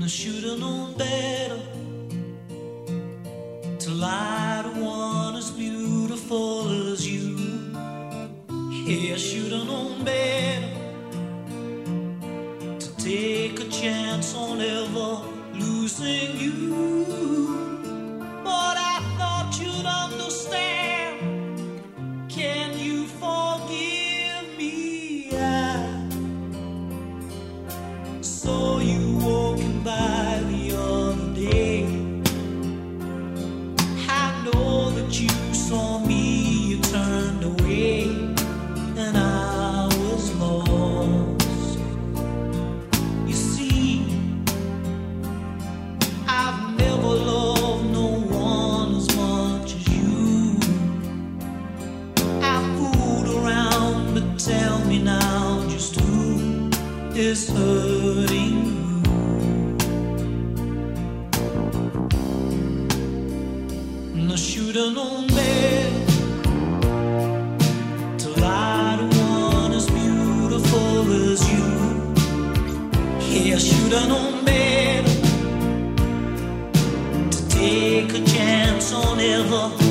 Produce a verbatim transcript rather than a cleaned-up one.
I should've known better to lie to one as beautiful as you. Yeah, I should've known better to take a chance on ever losing you. But I thought you'd understand. Can you forgive me? I saw you walking by the other day. I know that you saw me, you turned away, and I was lost. You see, I've never loved no one as much as you. I fooled around, but tell me now just who is hurting you. And I should've known better to lie to one as beautiful as you. Yeah, I should've known better to take a chance on ever